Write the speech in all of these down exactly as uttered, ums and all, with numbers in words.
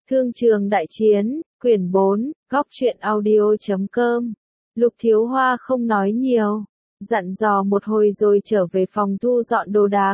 Thương trường đại chiến, quyển bốn, góc truyện audio.com. Lục Thiếu Hoa không nói nhiều, dặn dò một hồi rồi trở về phòng thu dọn đồ đạc.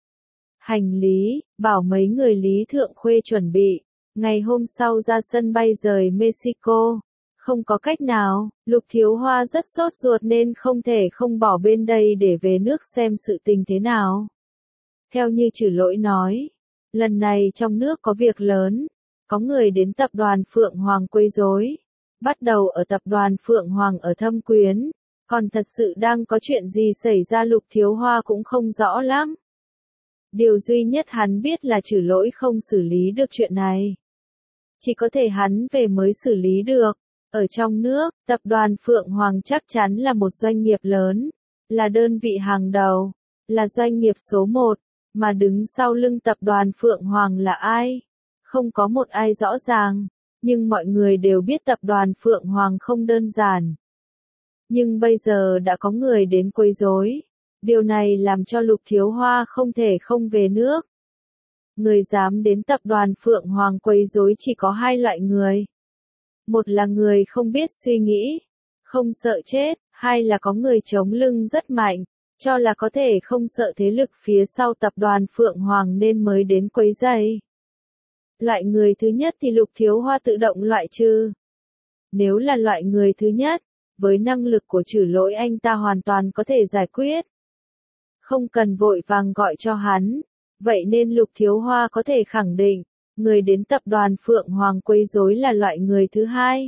Hành lý, bảo mấy người Lý Thượng Khuê chuẩn bị, ngày hôm sau ra sân bay rời Mexico. Không có cách nào, Lục Thiếu Hoa rất sốt ruột nên không thể không bỏ bên đây để về nước xem sự tình thế nào. Theo như Trử Lỗi nói, lần này trong nước có việc lớn, có người đến tập đoàn Phượng Hoàng quấy rối, bắt đầu ở tập đoàn Phượng Hoàng ở Thâm Quyến, còn thật sự đang có chuyện gì xảy ra Lục Thiếu Hoa cũng không rõ lắm. Điều duy nhất hắn biết là Trử Lỗi không xử lý được chuyện này. Chỉ có thể hắn về mới xử lý được. Ở trong nước, tập đoàn Phượng Hoàng chắc chắn là một doanh nghiệp lớn, là đơn vị hàng đầu, là doanh nghiệp số một, mà đứng sau lưng tập đoàn Phượng Hoàng là ai? Không có một ai rõ ràng, nhưng mọi người đều biết tập đoàn Phượng Hoàng không đơn giản. Nhưng bây giờ đã có người đến quấy rối, điều này làm cho Lục Thiếu Hoa không thể không về nước. Người dám đến tập đoàn Phượng Hoàng quấy rối chỉ có hai loại người. Một là người không biết suy nghĩ, không sợ chết, hai là có người chống lưng rất mạnh, cho là có thể không sợ thế lực phía sau tập đoàn Phượng Hoàng nên mới đến quấy rầy. Loại người thứ nhất thì Lục Thiếu Hoa tự động loại trừ. Nếu là loại người thứ nhất, với năng lực của Trử Lỗi anh ta hoàn toàn có thể giải quyết. Không cần vội vàng gọi cho hắn, vậy nên Lục Thiếu Hoa có thể khẳng định, người đến tập đoàn Phượng Hoàng quấy rối là loại người thứ hai.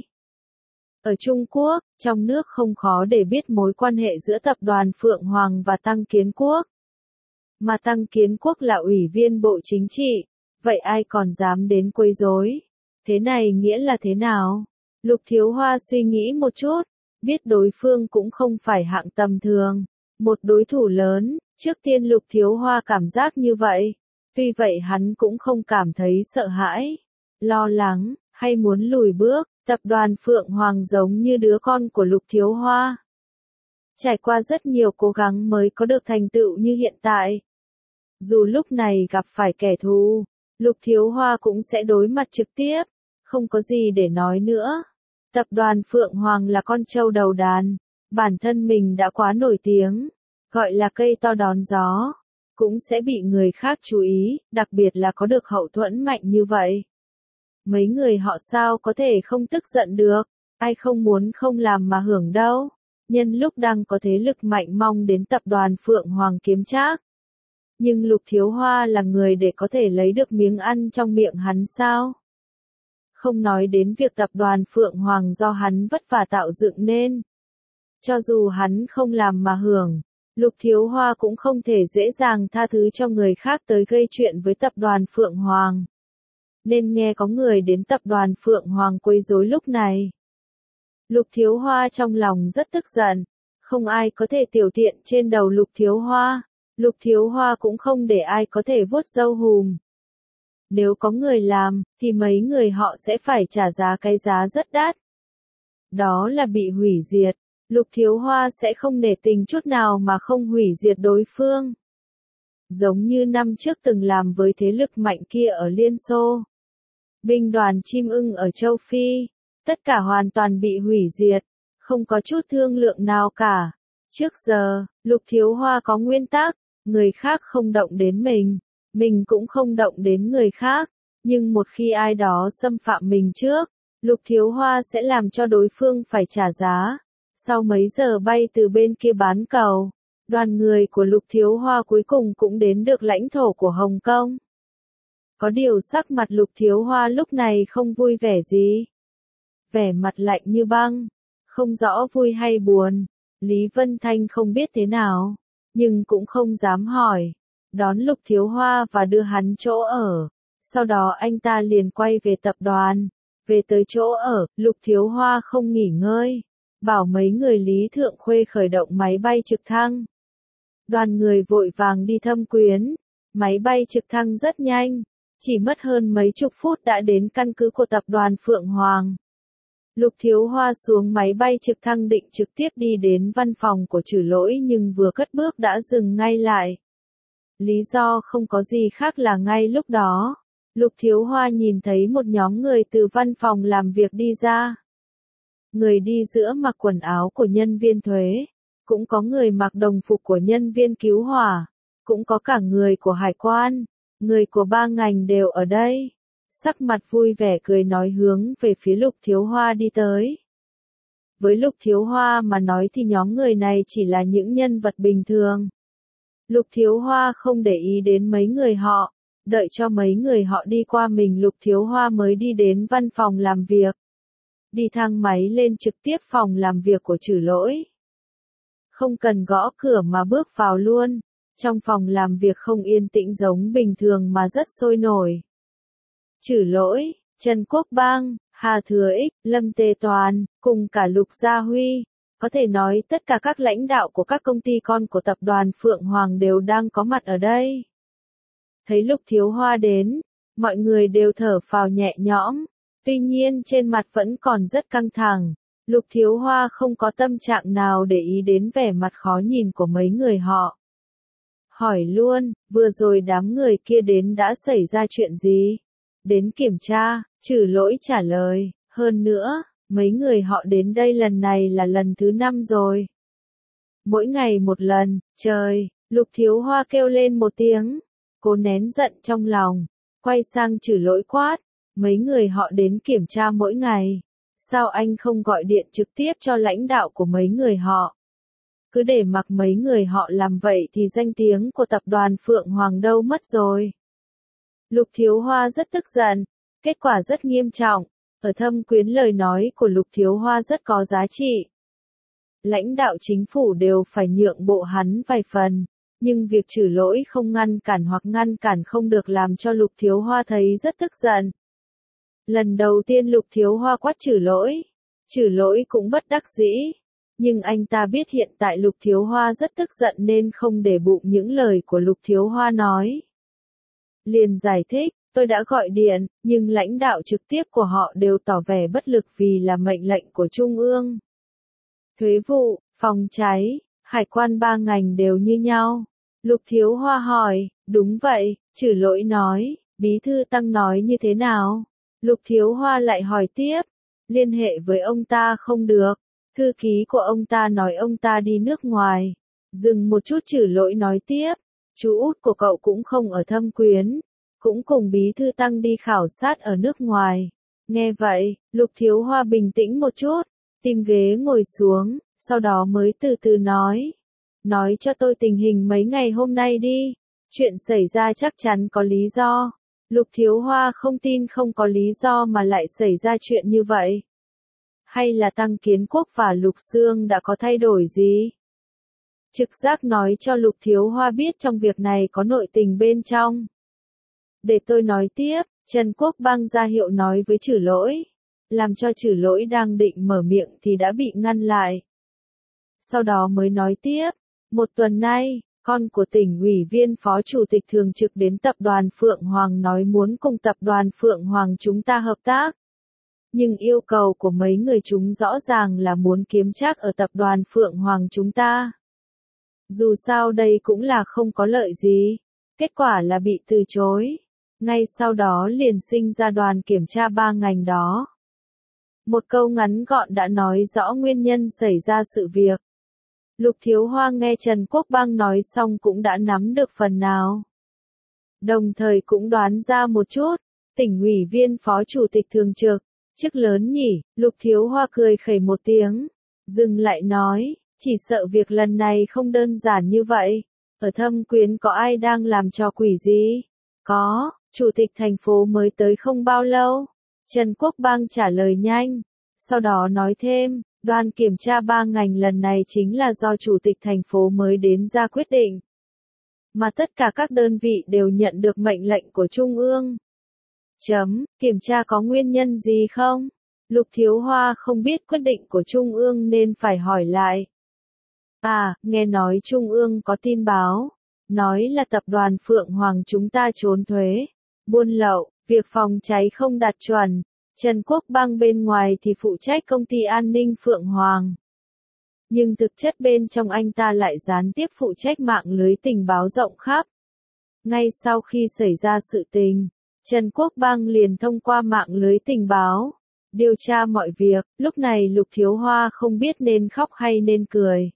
Ở Trung Quốc, trong nước không khó để biết mối quan hệ giữa tập đoàn Phượng Hoàng và Tăng Kiến Quốc. Mà Tăng Kiến Quốc là ủy viên Bộ Chính trị, vậy ai còn dám đến quấy rối? Thế này nghĩa là thế nào? Lục Thiếu Hoa suy nghĩ một chút, biết đối phương cũng không phải hạng tầm thường, một đối thủ lớn, trước tiên Lục Thiếu Hoa cảm giác như vậy. Tuy vậy hắn cũng không cảm thấy sợ hãi, lo lắng, hay muốn lùi bước, tập đoàn Phượng Hoàng giống như đứa con của Lục Thiếu Hoa. Trải qua rất nhiều cố gắng mới có được thành tựu như hiện tại. Dù lúc này gặp phải kẻ thù, Lục Thiếu Hoa cũng sẽ đối mặt trực tiếp, không có gì để nói nữa. Tập đoàn Phượng Hoàng là con trâu đầu đàn, bản thân mình đã quá nổi tiếng, gọi là cây to đón gió. Cũng sẽ bị người khác chú ý, đặc biệt là có được hậu thuẫn mạnh như vậy. Mấy người họ sao có thể không tức giận được, ai không muốn không làm mà hưởng đâu. Nhân lúc đang có thế lực mạnh mong đến tập đoàn Phượng Hoàng kiếm trác. Nhưng Lục Thiếu Hoa là người để có thể lấy được miếng ăn trong miệng hắn sao? Không nói đến việc tập đoàn Phượng Hoàng do hắn vất vả tạo dựng nên. Cho dù hắn không làm mà hưởng, Lục Thiếu Hoa cũng không thể dễ dàng tha thứ cho người khác tới gây chuyện với tập đoàn Phượng Hoàng. Nên nghe có người đến tập đoàn Phượng Hoàng quấy rối lúc này. Lục Thiếu Hoa trong lòng rất tức giận, không ai có thể tiểu tiện trên đầu Lục Thiếu Hoa, Lục Thiếu Hoa cũng không để ai có thể vuốt râu hùm. Nếu có người làm, thì mấy người họ sẽ phải trả giá cái giá rất đắt. Đó là bị hủy diệt. Lục Thiếu Hoa sẽ không nể tình chút nào mà không hủy diệt đối phương. Giống như năm trước từng làm với thế lực mạnh kia ở Liên Xô. Binh đoàn chim ưng ở châu Phi, tất cả hoàn toàn bị hủy diệt, không có chút thương lượng nào cả. Trước giờ, Lục Thiếu Hoa có nguyên tắc, người khác không động đến mình, mình cũng không động đến người khác, nhưng một khi ai đó xâm phạm mình trước, Lục Thiếu Hoa sẽ làm cho đối phương phải trả giá. Sau mấy giờ bay từ bên kia bán cầu, đoàn người của Lục Thiếu Hoa cuối cùng cũng đến được lãnh thổ của Hồng Kông. Có điều sắc mặt Lục Thiếu Hoa lúc này không vui vẻ gì. Vẻ mặt lạnh như băng, không rõ vui hay buồn. Lý Vân Thanh không biết thế nào, nhưng cũng không dám hỏi. Đón Lục Thiếu Hoa và đưa hắn chỗ ở. Sau đó anh ta liền quay về tập đoàn. Về tới chỗ ở, Lục Thiếu Hoa không nghỉ ngơi. Bảo mấy người Lý Thượng Khuê khởi động máy bay trực thăng. Đoàn người vội vàng đi Thâm Quyến. Máy bay trực thăng rất nhanh, chỉ mất hơn mấy chục phút đã đến căn cứ của tập đoàn Phượng Hoàng. Lục Thiếu Hoa xuống máy bay trực thăng định trực tiếp đi đến văn phòng của Trử Lỗi nhưng vừa cất bước đã dừng ngay lại. Lý do không có gì khác là ngay lúc đó, Lục Thiếu Hoa nhìn thấy một nhóm người từ văn phòng làm việc đi ra. Người đi giữa mặc quần áo của nhân viên thuế, cũng có người mặc đồng phục của nhân viên cứu hỏa, cũng có cả người của hải quan, người của ba ngành đều ở đây. Sắc mặt vui vẻ cười nói hướng về phía Lục Thiếu Hoa đi tới. Với Lục Thiếu Hoa mà nói thì nhóm người này chỉ là những nhân vật bình thường. Lục Thiếu Hoa không để ý đến mấy người họ, đợi cho mấy người họ đi qua mình Lục Thiếu Hoa mới đi đến văn phòng làm việc. Đi thang máy lên trực tiếp phòng làm việc của Trử Lỗi. Không cần gõ cửa mà bước vào luôn, trong phòng làm việc không yên tĩnh giống bình thường mà rất sôi nổi. Trử Lỗi, Trần Quốc Bang, Hà Thừa Ích, Lâm Tề Toàn, cùng cả Lục Gia Huy, có thể nói tất cả các lãnh đạo của các công ty con của tập đoàn Phượng Hoàng đều đang có mặt ở đây. Thấy Lục Thiếu Hoa đến, mọi người đều thở phào nhẹ nhõm, tuy nhiên trên mặt vẫn còn rất căng thẳng. Lục Thiếu Hoa không có tâm trạng nào để ý đến vẻ mặt khó nhìn của mấy người họ. Hỏi luôn, vừa rồi đám người kia đến đã xảy ra chuyện gì? Đến kiểm tra, Trử Lỗi trả lời, hơn nữa, mấy người họ đến đây lần này là lần thứ năm rồi. Mỗi ngày một lần, trời, Lục Thiếu Hoa kêu lên một tiếng, cố nén giận trong lòng, quay sang Trử Lỗi quát, mấy người họ đến kiểm tra mỗi ngày. Sao anh không gọi điện trực tiếp cho lãnh đạo của mấy người họ? Cứ để mặc mấy người họ làm vậy thì danh tiếng của tập đoàn Phượng Hoàng đâu mất rồi. Lục Thiếu Hoa rất tức giận, kết quả rất nghiêm trọng, ở Thâm Quyến lời nói của Lục Thiếu Hoa rất có giá trị. Lãnh đạo chính phủ đều phải nhượng bộ hắn vài phần, nhưng việc Trử Lỗi không ngăn cản hoặc ngăn cản không được làm cho Lục Thiếu Hoa thấy rất tức giận. Lần đầu tiên Lục Thiếu Hoa quát Trử Lỗi, Trử Lỗi cũng bất đắc dĩ, nhưng anh ta biết hiện tại Lục Thiếu Hoa rất tức giận nên không để bụng những lời của Lục Thiếu Hoa nói. Liền giải thích, tôi đã gọi điện, nhưng lãnh đạo trực tiếp của họ đều tỏ vẻ bất lực vì là mệnh lệnh của Trung ương. Thuế vụ, phòng cháy, hải quan ba ngành đều như nhau. Lục Thiếu Hoa hỏi, đúng vậy, Trử Lỗi nói, bí thư Tăng nói như thế nào? Lục Thiếu Hoa lại hỏi tiếp, liên hệ với ông ta không được, thư ký của ông ta nói ông ta đi nước ngoài. Dừng một chút Trử Lỗi nói tiếp, chú út của cậu cũng không ở Thâm Quyến, cũng cùng bí thư Tăng đi khảo sát ở nước ngoài. Nghe vậy, Lục Thiếu Hoa bình tĩnh một chút, tìm ghế ngồi xuống, sau đó mới từ từ nói. Nói cho tôi tình hình mấy ngày hôm nay đi, chuyện xảy ra chắc chắn có lý do. Lục Thiếu Hoa không tin không có lý do mà lại xảy ra chuyện như vậy. Hay là Tăng Kiến Quốc và Lục Xương đã có thay đổi gì? Trực giác nói cho Lục Thiếu Hoa biết trong việc này có nội tình bên trong. Để tôi nói tiếp, Trần Quốc Bang ra hiệu nói với Trử Lỗi, làm cho Trử Lỗi đang định mở miệng thì đã bị ngăn lại. Sau đó mới nói tiếp, một tuần nay, con của tỉnh ủy viên phó chủ tịch thường trực đến tập đoàn Phượng Hoàng nói muốn cùng tập đoàn Phượng Hoàng chúng ta hợp tác. Nhưng yêu cầu của mấy người chúng rõ ràng là muốn kiếm trác ở tập đoàn Phượng Hoàng chúng ta. Dù sao đây cũng là không có lợi gì. Kết quả là bị từ chối. Ngay sau đó liền sinh ra đoàn kiểm tra ba ngành đó. Một câu ngắn gọn đã nói rõ nguyên nhân xảy ra sự việc. Lục Thiếu Hoa nghe Trần Quốc Bang nói xong cũng đã nắm được phần nào. Đồng thời cũng đoán ra một chút, tỉnh ủy viên phó chủ tịch thường trực, chức lớn nhỉ, Lục Thiếu Hoa cười khẩy một tiếng, dừng lại nói, chỉ sợ việc lần này không đơn giản như vậy. Ở Thâm Quyến có ai đang làm trò quỷ gì? Có, chủ tịch thành phố mới tới không bao lâu. Trần Quốc Bang trả lời nhanh, sau đó nói thêm, đoàn kiểm tra ba ngành lần này chính là do chủ tịch thành phố mới đến ra quyết định. Mà tất cả các đơn vị đều nhận được mệnh lệnh của Trung ương. Chấm, kiểm tra có nguyên nhân gì không? Lục Thiếu Hoa không biết quyết định của Trung ương nên phải hỏi lại. À, nghe nói Trung ương có tin báo, nói là tập đoàn Phượng Hoàng chúng ta trốn thuế, buôn lậu, việc phòng cháy không đạt chuẩn. Trần Quốc Bang bên ngoài thì phụ trách công ty an ninh Phượng Hoàng. Nhưng thực chất bên trong anh ta lại gián tiếp phụ trách mạng lưới tình báo rộng khắp. Ngay sau khi xảy ra sự tình, Trần Quốc Bang liền thông qua mạng lưới tình báo, điều tra mọi việc. Lúc này Lục Thiếu Hoa không biết nên khóc hay nên cười.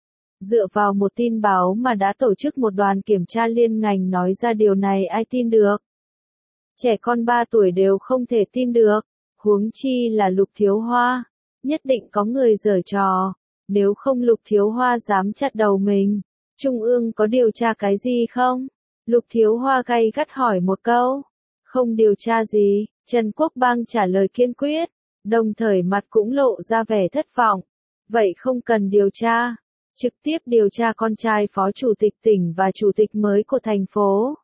Dựa vào một tin báo mà đã tổ chức một đoàn kiểm tra liên ngành nói ra điều này ai tin được. Trẻ con ba tuổi đều không thể tin được, huống chi là Lục Thiếu Hoa. Nhất định có người giở trò, nếu không Lục Thiếu Hoa dám chặt đầu mình. Trung ương có điều tra cái gì không? Lục Thiếu Hoa gay gắt hỏi một câu. Không điều tra gì, Trần Quốc Bang trả lời kiên quyết, đồng thời mặt cũng lộ ra vẻ thất vọng. Vậy không cần điều tra, trực tiếp điều tra con trai phó chủ tịch tỉnh và chủ tịch mới của thành phố.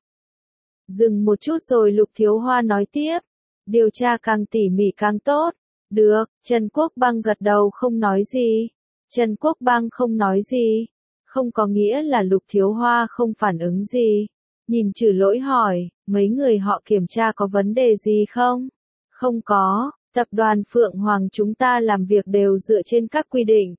Dừng một chút rồi Lục Thiếu Hoa nói tiếp, điều tra càng tỉ mỉ càng tốt. Được, Trần Quốc Bang gật đầu không nói gì. Trần Quốc Bang không nói gì, không có nghĩa là Lục Thiếu Hoa không phản ứng gì. Nhìn Trừ Lỗi hỏi, mấy người họ kiểm tra có vấn đề gì không? Không có, tập đoàn Phượng Hoàng chúng ta làm việc đều dựa trên các quy định.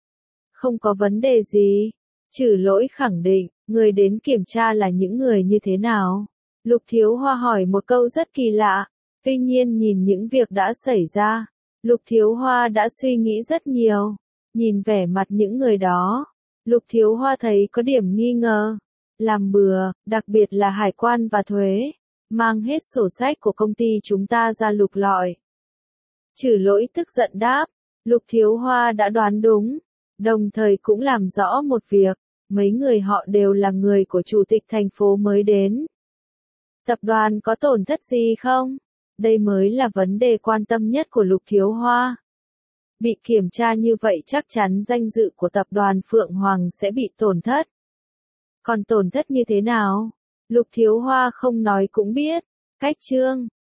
Không có vấn đề gì. Trừ Lỗi khẳng định, người đến kiểm tra là những người như thế nào? Lục Thiếu Hoa hỏi một câu rất kỳ lạ. Tuy nhiên nhìn những việc đã xảy ra, Lục Thiếu Hoa đã suy nghĩ rất nhiều. Nhìn vẻ mặt những người đó, Lục Thiếu Hoa thấy có điểm nghi ngờ. Làm bừa, đặc biệt là hải quan và thuế, mang hết sổ sách của công ty chúng ta ra lục lọi. Trừ Lỗi tức giận đáp, Lục Thiếu Hoa đã đoán đúng, đồng thời cũng làm rõ một việc, mấy người họ đều là người của chủ tịch thành phố mới đến. Tập đoàn có tổn thất gì không? Đây mới là vấn đề quan tâm nhất của Lục Thiếu Hoa. Bị kiểm tra như vậy chắc chắn danh dự của tập đoàn Phượng Hoàng sẽ bị tổn thất. Còn tổn thất như thế nào? Lục Thiếu Hoa không nói cũng biết. Cách chương